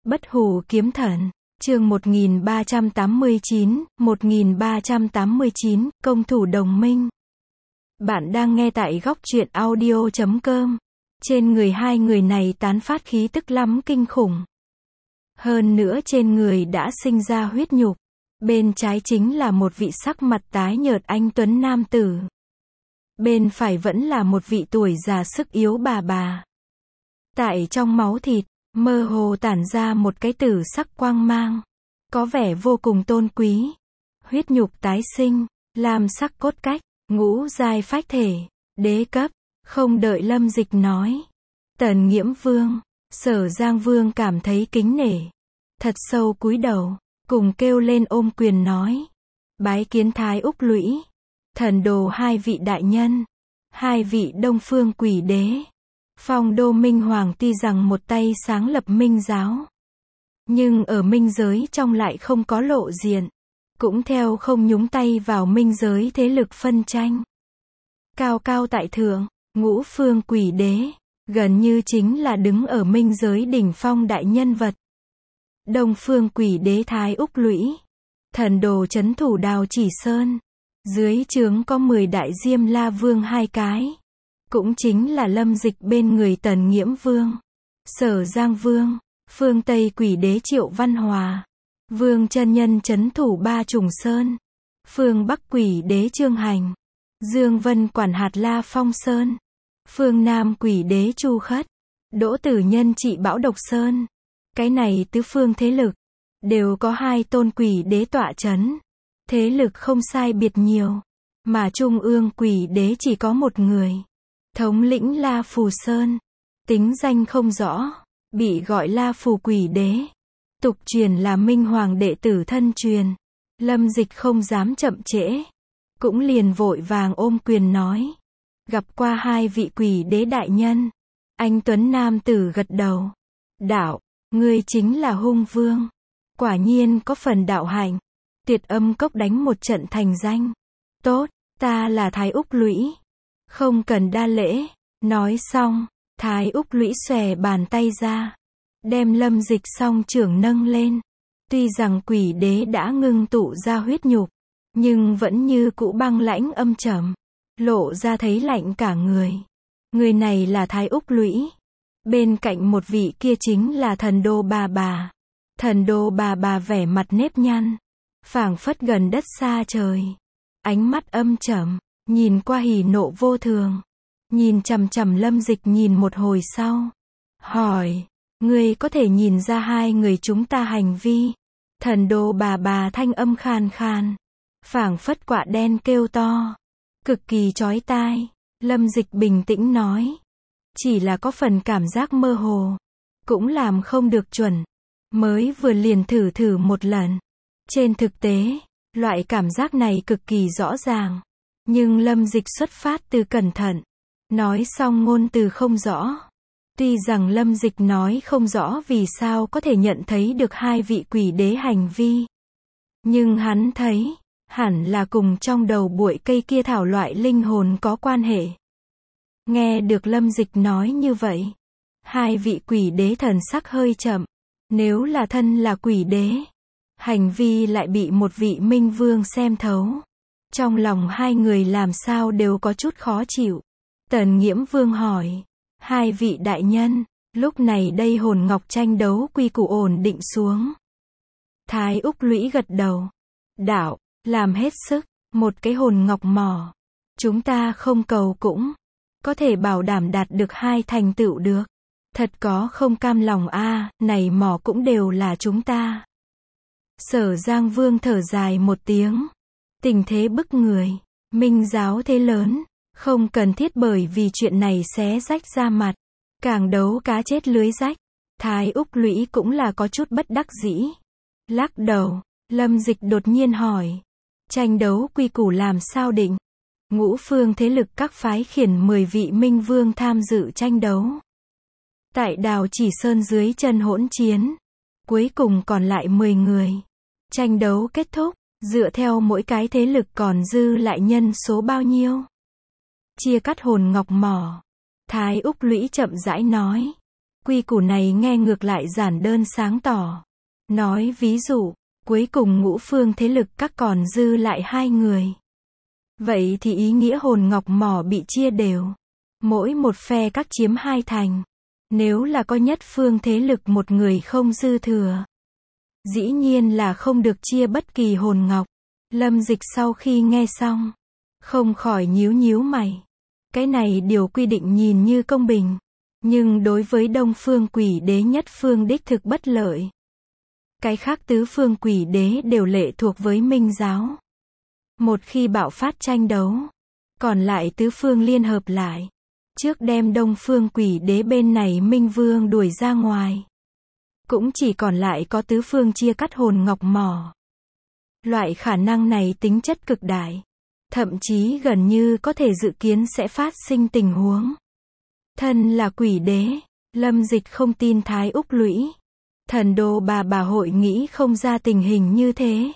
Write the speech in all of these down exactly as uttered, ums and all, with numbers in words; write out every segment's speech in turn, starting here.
Bất hủ kiếm thần, chương một nghìn ba trăm tám mươi chín, một nghìn ba trăm tám mươi chín, công thủ đồng minh. Bạn đang nghe tại góc truyện audio chấm com. Trên người hai người này tán phát khí tức lắm kinh khủng. Hơn nữa trên người đã sinh ra huyết nhục. Bên trái chính là một vị sắc mặt tái nhợt anh tuấn nam tử. Bên phải vẫn là một vị tuổi già sức yếu bà bà. Tại trong máu thịt, mơ hồ tản ra một cái tử sắc quang mang. Có vẻ vô cùng tôn quý. Huyết nhục tái sinh, lam sắc cốt cách, ngũ giai phách thể, đế cấp. Không đợi Lâm Dịch nói. Tần Nghiễm Vương, Sở Giang Vương cảm thấy kính nể. Thật sâu cúi đầu, cùng kêu lên ôm quyền nói. Bái kiến Thái Úc Lũy. Thần đồ hai vị đại nhân. Hai vị Đông Phương Quỷ Đế. Phong đô Minh Hoàng tuy rằng một tay sáng lập Minh giáo. Nhưng ở Minh giới trong lại không có lộ diện. Cũng theo không nhúng tay vào Minh giới thế lực phân tranh. Cao cao tại thượng, Ngũ Phương Quỷ Đế, gần như chính là đứng ở Minh giới đỉnh phong đại nhân vật. Đông Phương Quỷ Đế Thái Úc Lũy, thần đồ trấn thủ Đào Chỉ Sơn. Dưới trướng có mười đại Diêm La Vương hai cái. Cũng chính là Lâm Dịch bên người Tần Nghiễm Vương, Sở Giang Vương, phương Tây Quỷ Đế Triệu Văn Hòa, Vương chân nhân trấn thủ Ba Trùng Sơn, phương Bắc Quỷ Đế Trương Hành, Dương Vân quản hạt La Phong Sơn, phương Nam Quỷ Đế Chu Khất, Đỗ Tử Nhân trị Bão Độc Sơn. Cái này tứ phương thế lực đều có hai tôn quỷ đế tọa chấn. Thế lực không sai biệt nhiều, mà Trung ương Quỷ Đế chỉ có một người. Thống lĩnh La Phù Sơn, tính danh không rõ, bị gọi La Phù Quỷ Đế. Tục truyền là Minh Hoàng đệ tử thân truyền. Lâm Dịch không dám chậm trễ, cũng liền vội vàng ôm quyền nói. Gặp qua hai vị Quỷ Đế đại nhân. Anh tuấn nam tử gật đầu. Đạo, ngươi chính là Hung Vương. Quả nhiên có phần đạo hạnh. Tuyệt Âm Cốc đánh một trận thành danh. Tốt, ta là Thái Úc Lũy. Không cần đa lễ. Nói xong, Thái Úc Lũy xòe bàn tay ra, đem Lâm Dịch song trưởng nâng lên. Tuy rằng Quỷ Đế đã ngưng tụ ra huyết nhục, nhưng vẫn như cũ băng lãnh âm trầm, lộ ra thấy lạnh cả người. Người này là Thái Úc Lũy. Bên cạnh một vị kia chính là thần đô bà bà. Thần đô bà bà vẻ mặt nếp nhăn, phảng phất gần đất xa trời. Ánh mắt âm trầm, nhìn qua hỉ nộ vô thường. Nhìn chằm chằm Lâm Dịch nhìn một hồi sau. Hỏi, ngươi có thể nhìn ra hai người chúng ta hành vi? Thần đô bà bà thanh âm khan khan, phảng phất quạ đen kêu to, cực kỳ chói tai. Lâm Dịch bình tĩnh nói. Chỉ là có phần cảm giác mơ hồ, cũng làm không được chuẩn. Mới vừa liền thử thử một lần. Trên thực tế, loại cảm giác này cực kỳ rõ ràng. Nhưng Lâm Dịch xuất phát từ cẩn thận. Nói xong ngôn từ không rõ. Tuy rằng Lâm Dịch nói không rõ vì sao có thể nhận thấy được hai vị quỷ đế hành vi. Nhưng hắn thấy, hẳn là cùng trong đầu bụi cây kia thảo loại linh hồn có quan hệ. Nghe được Lâm Dịch nói như vậy, hai vị quỷ đế thần sắc hơi chậm. Nếu là thân là quỷ đế, hành vi lại bị một vị minh vương xem thấu. Trong lòng hai người làm sao đều có chút khó chịu. Tần Nghiễm Vương hỏi, hai vị đại nhân, lúc này đây hồn ngọc tranh đấu quy củ ổn định xuống. Thái Úc Lũy gật đầu. Đạo, làm hết sức, một cái hồn ngọc mỏ. Chúng ta không cầu cũng có thể bảo đảm đạt được hai thành tựu được. Thật có không cam lòng a, à, này mỏ cũng đều là chúng ta. Sở Giang Vương thở dài một tiếng. Tình thế bức người, Minh giáo thế lớn, không cần thiết bởi vì chuyện này xé rách ra mặt. Càng đấu cá chết lưới rách. Thái Úc Lũy cũng là có chút bất đắc dĩ. Lắc đầu, Lâm Dịch đột nhiên hỏi. Tranh đấu quy củ làm sao định? Ngũ phương thế lực các phái khiển mười vị minh vương tham dự tranh đấu. Tại Đào Chỉ Sơn dưới chân hỗn chiến. Cuối cùng còn lại mười người. Tranh đấu kết thúc, dựa theo mỗi cái thế lực còn dư lại nhân số bao nhiêu. Chia cắt hồn ngọc mỏ. Thái Úc Lũy chậm rãi nói. Quy củ này nghe ngược lại giản đơn sáng tỏ. Nói ví dụ, cuối cùng ngũ phương thế lực các còn dư lại hai người. Vậy thì ý nghĩa hồn ngọc mỏ bị chia đều. Mỗi một phe các chiếm hai thành. Nếu là có nhất phương thế lực một người không dư thừa, dĩ nhiên là không được chia bất kỳ hồn ngọc. Lâm Dịch sau khi nghe xong, không khỏi nhíu nhíu mày. Cái này điều quy định nhìn như công bình, nhưng đối với Đông Phương Quỷ Đế nhất phương đích thực bất lợi. Cái khác tứ phương quỷ đế đều lệ thuộc với Minh giáo. Một khi bạo phát tranh đấu, còn lại tứ phương liên hợp lại, trước đem Đông Phương Quỷ Đế bên này Minh Vương đuổi ra ngoài. Cũng chỉ còn lại có tứ phương chia cắt hồn ngọc mỏ. Loại khả năng này tính chất cực đại, thậm chí gần như có thể dự kiến sẽ phát sinh tình huống. Thân là quỷ đế, Lâm Dịch không tin Thái Úc Lũy, Thần Đô bà bà hội nghĩ không ra tình hình như thế.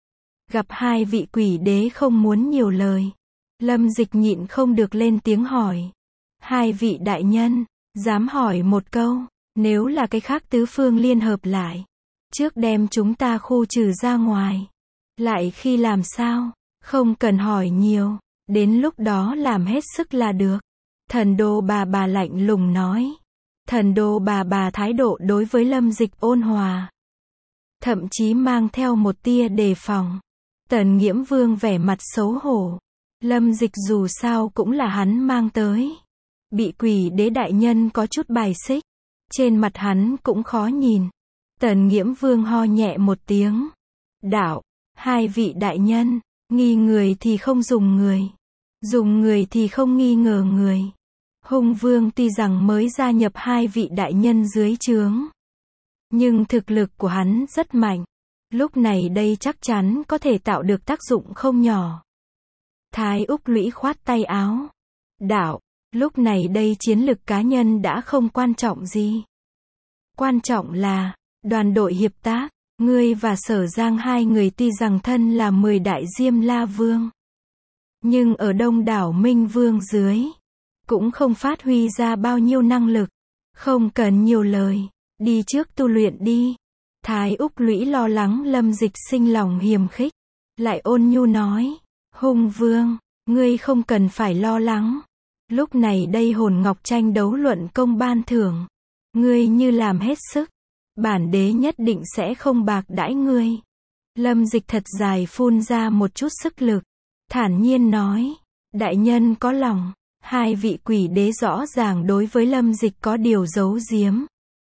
Gặp hai vị quỷ đế không muốn nhiều lời, Lâm Dịch nhịn không được lên tiếng hỏi. Hai vị đại nhân, dám hỏi một câu, nếu là cái khác tứ phương liên hợp lại, trước đem chúng ta khu trừ ra ngoài, lại khi làm sao? Không cần hỏi nhiều, đến lúc đó làm hết sức là được. Thần Đô bà bà lạnh lùng nói. Thần Đô bà bà thái độ đối với Lâm Dịch ôn hòa, thậm chí mang theo một tia đề phòng. Tần Nghiễm Vương vẻ mặt xấu hổ. Lâm Dịch dù sao cũng là hắn mang tới. Bị quỷ đế đại nhân có chút bài xích, trên mặt hắn cũng khó nhìn. Tần Nghiễm Vương ho nhẹ một tiếng. Đạo, hai vị đại nhân, nghi người thì không dùng người, dùng người thì không nghi ngờ người. Hung Vương tuy rằng mới gia nhập hai vị đại nhân dưới trướng, nhưng thực lực của hắn rất mạnh. Lúc này đây chắc chắn có thể tạo được tác dụng không nhỏ. Thái Úc Lũy khoát tay áo. Đạo, lúc này đây chiến lực cá nhân đã không quan trọng gì. Quan trọng là, đoàn đội hiệp tác, ngươi và Sở Giang hai người tuy rằng thân là mười đại Diêm La Vương, nhưng ở đông đảo Minh Vương dưới, cũng không phát huy ra bao nhiêu năng lực. Không cần nhiều lời, đi trước tu luyện đi. Thái Úc Lũy lo lắng Lâm Dịch sinh lòng hiềm khích, lại ôn nhu nói. Hung Vương, ngươi không cần phải lo lắng. Lúc này đây hồn ngọc tranh đấu luận công ban thưởng, ngươi như làm hết sức, bản đế nhất định sẽ không bạc đãi ngươi. Lâm Dịch thật dài phun ra một chút sức lực, thản nhiên nói. Đại nhân có lòng. Hai vị quỷ đế rõ ràng đối với Lâm Dịch có điều giấu giếm.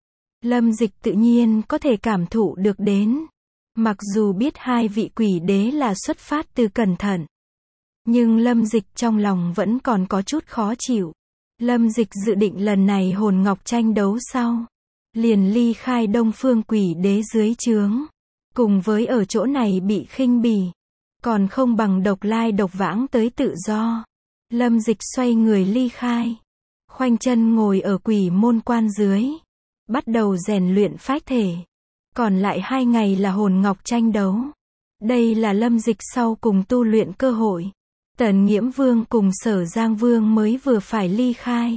Lâm Dịch tự nhiên có thể cảm thụ được đến. Mặc dù biết hai vị quỷ đế là xuất phát từ cẩn thận, nhưng Lâm Dịch trong lòng vẫn còn có chút khó chịu. Lâm Dịch dự định lần này hồn ngọc tranh đấu sau, liền ly khai Đông Phương Quỷ Đế dưới trướng. Cùng với ở chỗ này bị khinh bỉ, còn không bằng độc lai độc vãng tới tự do. Lâm Dịch xoay người ly khai, khoanh chân ngồi ở quỷ môn quan dưới, bắt đầu rèn luyện phách thể. Còn lại hai ngày là hồn ngọc tranh đấu. Đây là Lâm Dịch sau cùng tu luyện cơ hội. Tần Nghiễm Vương cùng Sở Giang Vương mới vừa phải ly khai,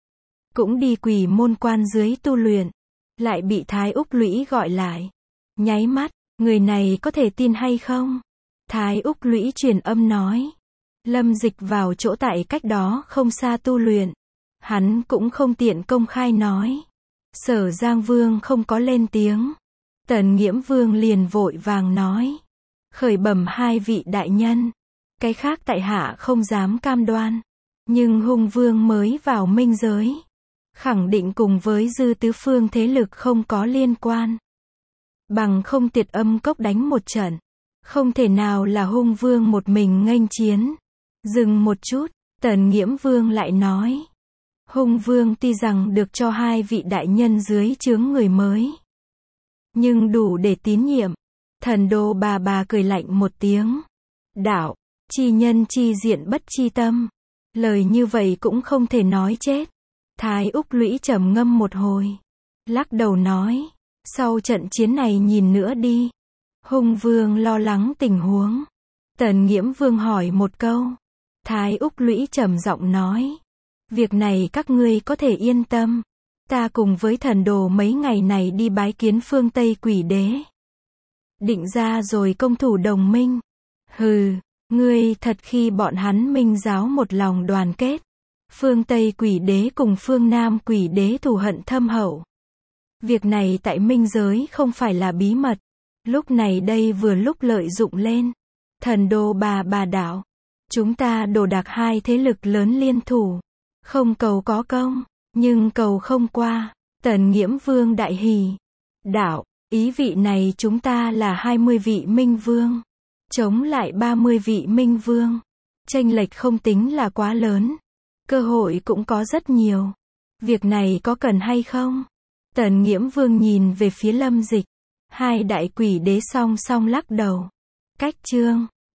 cũng đi quỷ môn quan dưới tu luyện, lại bị Thái Úc Lũy gọi lại. Nháy mắt, người này có thể tin hay không? Thái Úc Lũy truyền âm nói. Lâm Dịch vào chỗ tại cách đó không xa tu luyện, hắn cũng không tiện công khai nói. Sở Giang Vương không có lên tiếng. Tần Nghiễm Vương liền vội vàng nói. Khởi bẩm hai vị đại nhân, cái khác tại hạ không dám cam đoan, nhưng Hung Vương mới vào minh giới, khẳng định cùng với dư tứ phương thế lực không có liên quan. Bằng không Tiệt Âm Cốc đánh một trận, không thể nào là Hung Vương một mình nghênh chiến. Dừng một chút, Tần Nghiễm Vương lại nói. Hung Vương tuy rằng được cho hai vị đại nhân dưới trướng người mới, nhưng đủ để tín nhiệm. Thần Đô bà bà cười lạnh một tiếng. Đạo, chi nhân chi diện bất chi tâm. Lời như vậy cũng không thể nói chết. Thái Úc Lũy trầm ngâm một hồi, lắc đầu nói. Sau trận chiến này nhìn nữa đi. Hung Vương lo lắng tình huống. Tần Nghiễm Vương hỏi một câu. Thái Úc Lũy trầm giọng nói. Việc này các ngươi có thể yên tâm. Ta cùng với thần đồ mấy ngày này đi bái kiến phương Tây quỷ đế. Định ra rồi công thủ đồng minh. Hừ, ngươi thật khi bọn hắn minh giáo một lòng đoàn kết. Phương Tây quỷ đế cùng phương Nam quỷ đế thù hận thâm hậu. Việc này tại minh giới không phải là bí mật. Lúc này đây vừa lúc lợi dụng lên. Thần đô bà bà đảo. Chúng ta đồ đạc hai thế lực lớn liên thủ. Không cầu có công, nhưng cầu không qua. Tần Nghiễm Vương đại hỉ. Đạo, ý vị này chúng ta là hai mươi vị minh vương. Chống lại ba mươi vị minh vương. Chênh lệch không tính là quá lớn. Cơ hội cũng có rất nhiều. Việc này có cần hay không? Tần Nghiễm Vương nhìn về phía Lâm Dịch. Hai đại quỷ đế song song lắc đầu. Cách chương